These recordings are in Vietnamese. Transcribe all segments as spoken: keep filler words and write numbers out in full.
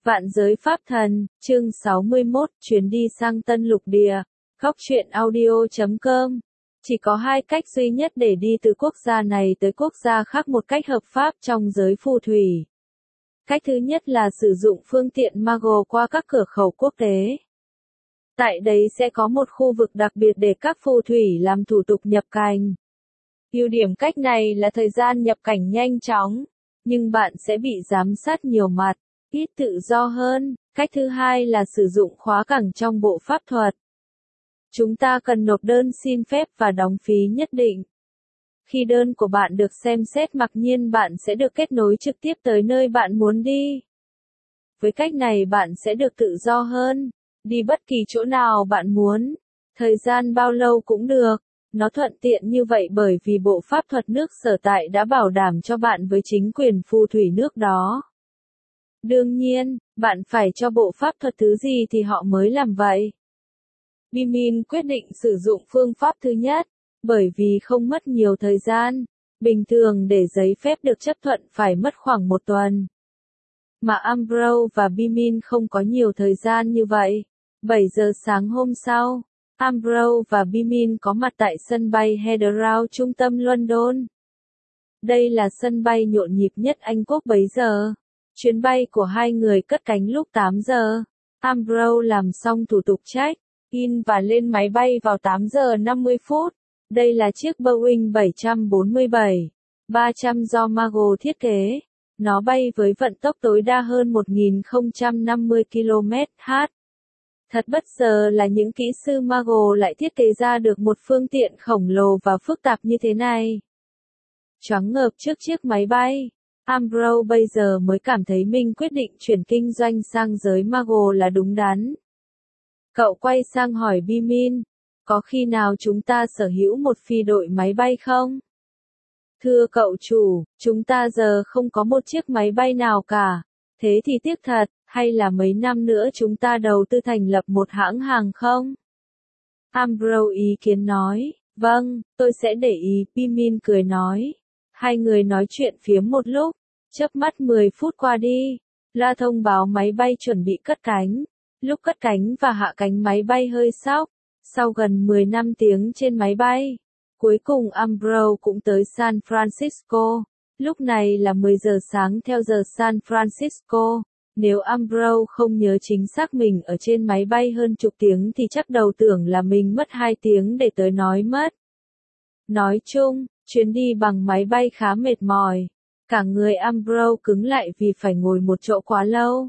Vạn giới pháp thần, chương sáu mươi mốt, chuyến đi sang Tân Lục Địa. Góc truyện audio chấm com. Chỉ có hai cách duy nhất để đi từ quốc gia này tới quốc gia khác một cách hợp pháp trong giới phù thủy. Cách thứ nhất là sử dụng phương tiện Mago qua các cửa khẩu quốc tế. Tại đấy sẽ có một khu vực đặc biệt để các phù thủy làm thủ tục nhập cảnh. Ưu điểm cách này là thời gian nhập cảnh nhanh chóng, nhưng bạn sẽ bị giám sát nhiều mặt, ít tự do hơn. Cách thứ hai là sử dụng khóa cảng trong bộ pháp thuật. Chúng ta cần nộp đơn xin phép và đóng phí nhất định. Khi đơn của bạn được xem xét mặc nhiên bạn sẽ được kết nối trực tiếp tới nơi bạn muốn đi. Với cách này bạn sẽ được tự do hơn, đi bất kỳ chỗ nào bạn muốn, thời gian bao lâu cũng được. Nó thuận tiện như vậy bởi vì bộ pháp thuật nước sở tại đã bảo đảm cho bạn với chính quyền phù thủy nước đó. Đương nhiên, bạn phải cho bộ pháp thuật thứ gì thì họ mới làm vậy. Bimin quyết định sử dụng phương pháp thứ nhất, bởi vì không mất nhiều thời gian. Bình thường để giấy phép được chấp thuận phải mất khoảng một tuần. Mà Ambrose và Bimin không có nhiều thời gian như vậy. bảy giờ sáng hôm sau, Ambrose và Bimin có mặt tại sân bay Heathrow trung tâm London. Đây là sân bay nhộn nhịp nhất Anh Quốc bấy giờ. Chuyến bay của hai người cất cánh lúc tám giờ. Ambrose làm xong thủ tục check-in và lên máy bay vào tám giờ năm mươi phút. Đây là chiếc Boeing bảy bốn bảy ba trăm do Mago thiết kế. Nó bay với vận tốc tối đa hơn một nghìn không trăm năm mươi ki lô mét trên giờ. Thật bất ngờ là những kỹ sư Mago lại thiết kế ra được một phương tiện khổng lồ và phức tạp như thế này. Choáng ngợp trước chiếc máy bay, Ambrose bây giờ mới cảm thấy mình quyết định chuyển kinh doanh sang giới Mago là đúng đắn. Cậu quay sang hỏi Bimin, có khi nào chúng ta sở hữu một phi đội máy bay không? Thưa cậu chủ, chúng ta giờ không có một chiếc máy bay nào cả. Thế thì tiếc thật, hay là mấy năm nữa chúng ta đầu tư thành lập một hãng hàng không? Ambrose ý kiến nói, vâng, tôi sẽ để ý, Bimin cười nói. Hai người nói chuyện phiếm một lúc, chớp mắt mười phút qua đi, loa thông báo máy bay chuẩn bị cất cánh. Lúc cất cánh và hạ cánh máy bay hơi sóc, sau gần mười năm tiếng trên máy bay, cuối cùng Ambrose cũng tới San Francisco. Lúc này là mười giờ sáng theo giờ San Francisco. Nếu Ambrose không nhớ chính xác mình ở trên máy bay hơn chục tiếng thì chắc đầu tưởng là mình mất hai tiếng để tới nói mất. Nói chung, chuyến đi bằng máy bay khá mệt mỏi. Cả người Ambrose cứng lại vì phải ngồi một chỗ quá lâu.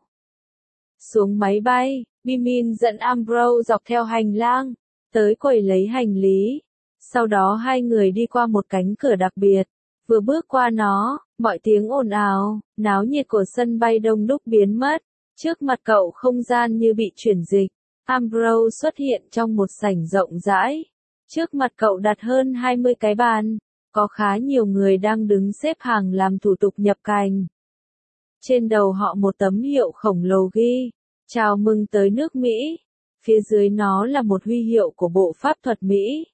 Xuống máy bay, Bimin dẫn Ambrose dọc theo hành lang, tới quầy lấy hành lý. Sau đó hai người đi qua một cánh cửa đặc biệt. Vừa bước qua nó, mọi tiếng ồn ào, náo nhiệt của sân bay đông đúc biến mất. Trước mặt cậu không gian như bị chuyển dịch. Ambrose xuất hiện trong một sảnh rộng rãi. Trước mặt cậu đặt hơn hai mươi cái bàn. Có khá nhiều người đang đứng xếp hàng làm thủ tục nhập cảnh. Trên đầu họ một tấm hiệu khổng lồ ghi, chào mừng tới nước Mỹ. Phía dưới nó là một huy hiệu của bộ pháp thuật Mỹ.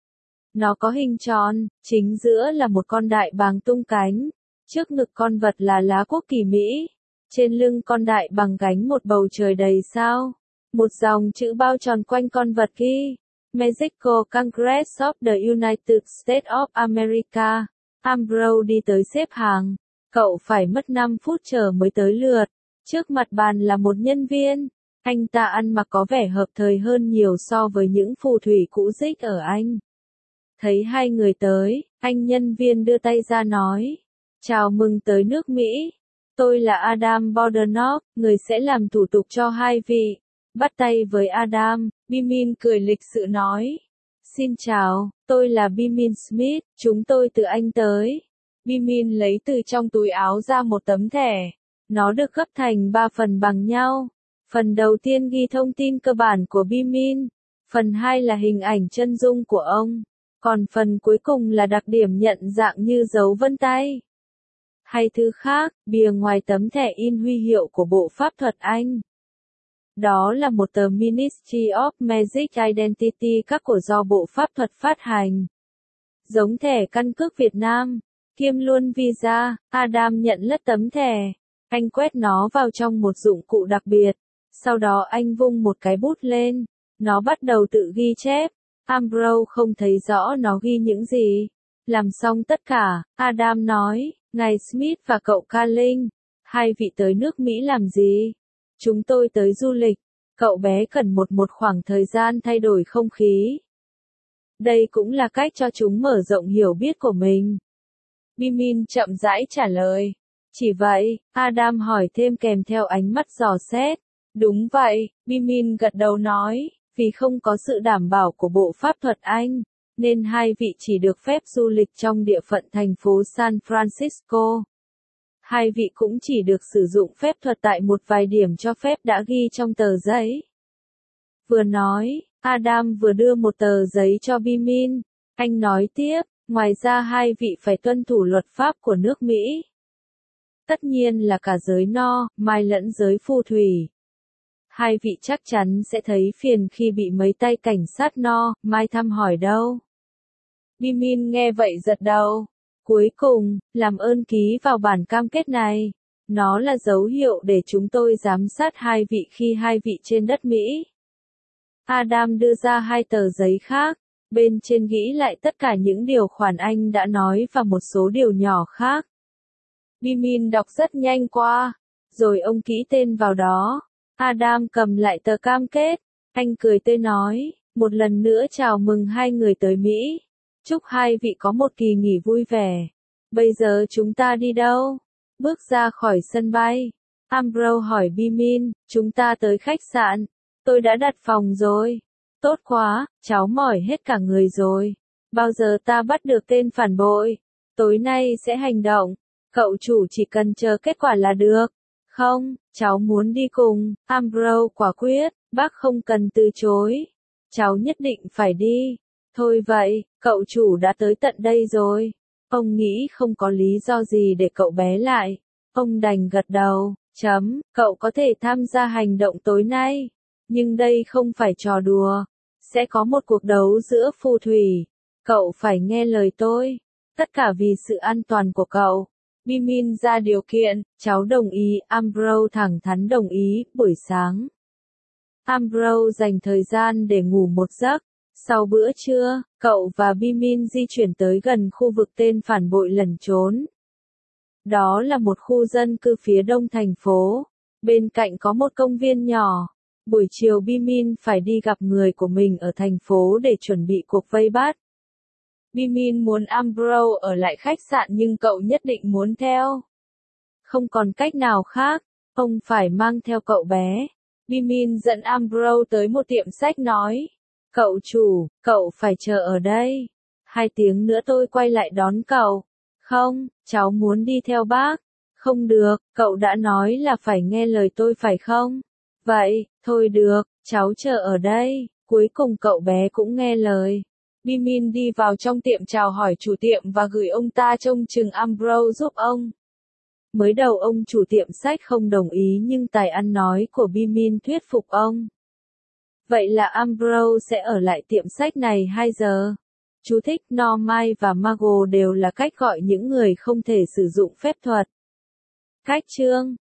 Nó có hình tròn, chính giữa là một con đại bàng tung cánh. Trước ngực con vật là lá quốc kỳ Mỹ. Trên lưng con đại bàng gánh một bầu trời đầy sao. Một dòng chữ bao tròn quanh con vật ghi, Mexico Congress of the United States of America. Ambrose đi tới xếp hàng. Cậu phải mất năm phút chờ mới tới lượt. Trước mặt bàn là một nhân viên. Anh ta ăn mặc có vẻ hợp thời hơn nhiều so với những phù thủy cũ rích ở Anh. Thấy hai người tới, anh nhân viên đưa tay ra nói, chào mừng tới nước Mỹ. Tôi là Adam Borderknopp, người sẽ làm thủ tục cho hai vị. Bắt tay với Adam, Bimin cười lịch sự nói. Xin chào, tôi là Bimin Smith, chúng tôi từ Anh tới. Bimin lấy từ trong túi áo ra một tấm thẻ. Nó được gấp thành ba phần bằng nhau. Phần đầu tiên ghi thông tin cơ bản của Bimin. Phần hai là hình ảnh chân dung của ông. Còn phần cuối cùng là đặc điểm nhận dạng như dấu vân tay. Hay thứ khác, bìa ngoài tấm thẻ in huy hiệu của bộ pháp thuật Anh. Đó là một tờ Ministry of Magic Identity các của do bộ pháp thuật phát hành. Giống thẻ căn cước Việt Nam, kiêm luôn visa, Adam nhận lất tấm thẻ. Anh quét nó vào trong một dụng cụ đặc biệt. Sau đó anh vung một cái bút lên. Nó bắt đầu tự ghi chép. Ambrose không thấy rõ nó ghi những gì. Làm xong tất cả, Adam nói, ngài Smith và cậu Carling, hai vị tới nước Mỹ làm gì? Chúng tôi tới du lịch. Cậu bé cần một một khoảng thời gian thay đổi không khí. Đây cũng là cách cho chúng mở rộng hiểu biết của mình. Bimin chậm rãi trả lời. Chỉ vậy, Adam hỏi thêm kèm theo ánh mắt dò xét. Đúng vậy, Bimin gật đầu nói, vì không có sự đảm bảo của Bộ Pháp thuật Anh, nên hai vị chỉ được phép du lịch trong địa phận thành phố San Francisco. Hai vị cũng chỉ được sử dụng phép thuật tại một vài điểm cho phép đã ghi trong tờ giấy. Vừa nói, Adam vừa đưa một tờ giấy cho Bimin. Anh nói tiếp, ngoài ra hai vị phải tuân thủ luật pháp của nước Mỹ. Tất nhiên là cả giới no, mai lẫn giới phù thủy. Hai vị chắc chắn sẽ thấy phiền khi bị mấy tay cảnh sát no, mai thăm hỏi đâu. Bimin nghe vậy giật đầu. Cuối cùng, làm ơn ký vào bản cam kết này. Nó là dấu hiệu để chúng tôi giám sát hai vị khi hai vị trên đất Mỹ. Adam đưa ra hai tờ giấy khác. Bên trên ghi lại tất cả những điều khoản anh đã nói và một số điều nhỏ khác. Bimin đọc rất nhanh qua. Rồi ông ký tên vào đó. Adam cầm lại tờ cam kết. Anh cười tươi nói, một lần nữa chào mừng hai người tới Mỹ. Chúc hai vị có một kỳ nghỉ vui vẻ. Bây giờ chúng ta đi đâu? Bước ra khỏi sân bay. Ambrose hỏi Bimin, chúng ta tới khách sạn. Tôi đã đặt phòng rồi. Tốt quá, cháu mỏi hết cả người rồi. Bao giờ ta bắt được tên phản bội? Tối nay sẽ hành động. Cậu chủ chỉ cần chờ kết quả là được. Không, cháu muốn đi cùng. Ambrose quả quyết, bác không cần từ chối. Cháu nhất định phải đi. Thôi vậy, cậu chủ đã tới tận đây rồi. Ông nghĩ không có lý do gì để cậu bé lại. Ông đành gật đầu, chấm, cậu có thể tham gia hành động tối nay. Nhưng đây không phải trò đùa. Sẽ có một cuộc đấu giữa phù thủy. Cậu phải nghe lời tôi. Tất cả vì sự an toàn của cậu. Bimin ra điều kiện, cháu đồng ý, Ambrose thẳng thắn đồng ý, buổi sáng. Ambrose dành thời gian để ngủ một giấc. Sau bữa trưa, cậu và Bimin di chuyển tới gần khu vực tên phản bội lẩn trốn. Đó là một khu dân cư phía đông thành phố. Bên cạnh có một công viên nhỏ. Buổi chiều Bimin phải đi gặp người của mình ở thành phố để chuẩn bị cuộc vây bắt. Bimin muốn Ambrose ở lại khách sạn nhưng cậu nhất định muốn theo. Không còn cách nào khác, ông phải mang theo cậu bé. Bimin dẫn Ambrose tới một tiệm sách nói. Cậu chủ, cậu phải chờ ở đây. Hai tiếng nữa tôi quay lại đón cậu. Không, cháu muốn đi theo bác. Không được, cậu đã nói là phải nghe lời tôi phải không? Vậy, thôi được, cháu chờ ở đây. Cuối cùng cậu bé cũng nghe lời. Bimin đi vào trong tiệm chào hỏi chủ tiệm và gửi ông ta trông chừng Ambrose giúp ông. Mới đầu ông chủ tiệm sách không đồng ý nhưng tài ăn nói của Bimin thuyết phục ông. Vậy là Ambrose sẽ ở lại tiệm sách này hai giờ. Chú thích Normai và Mago đều là cách gọi những người không thể sử dụng phép thuật. Cách chương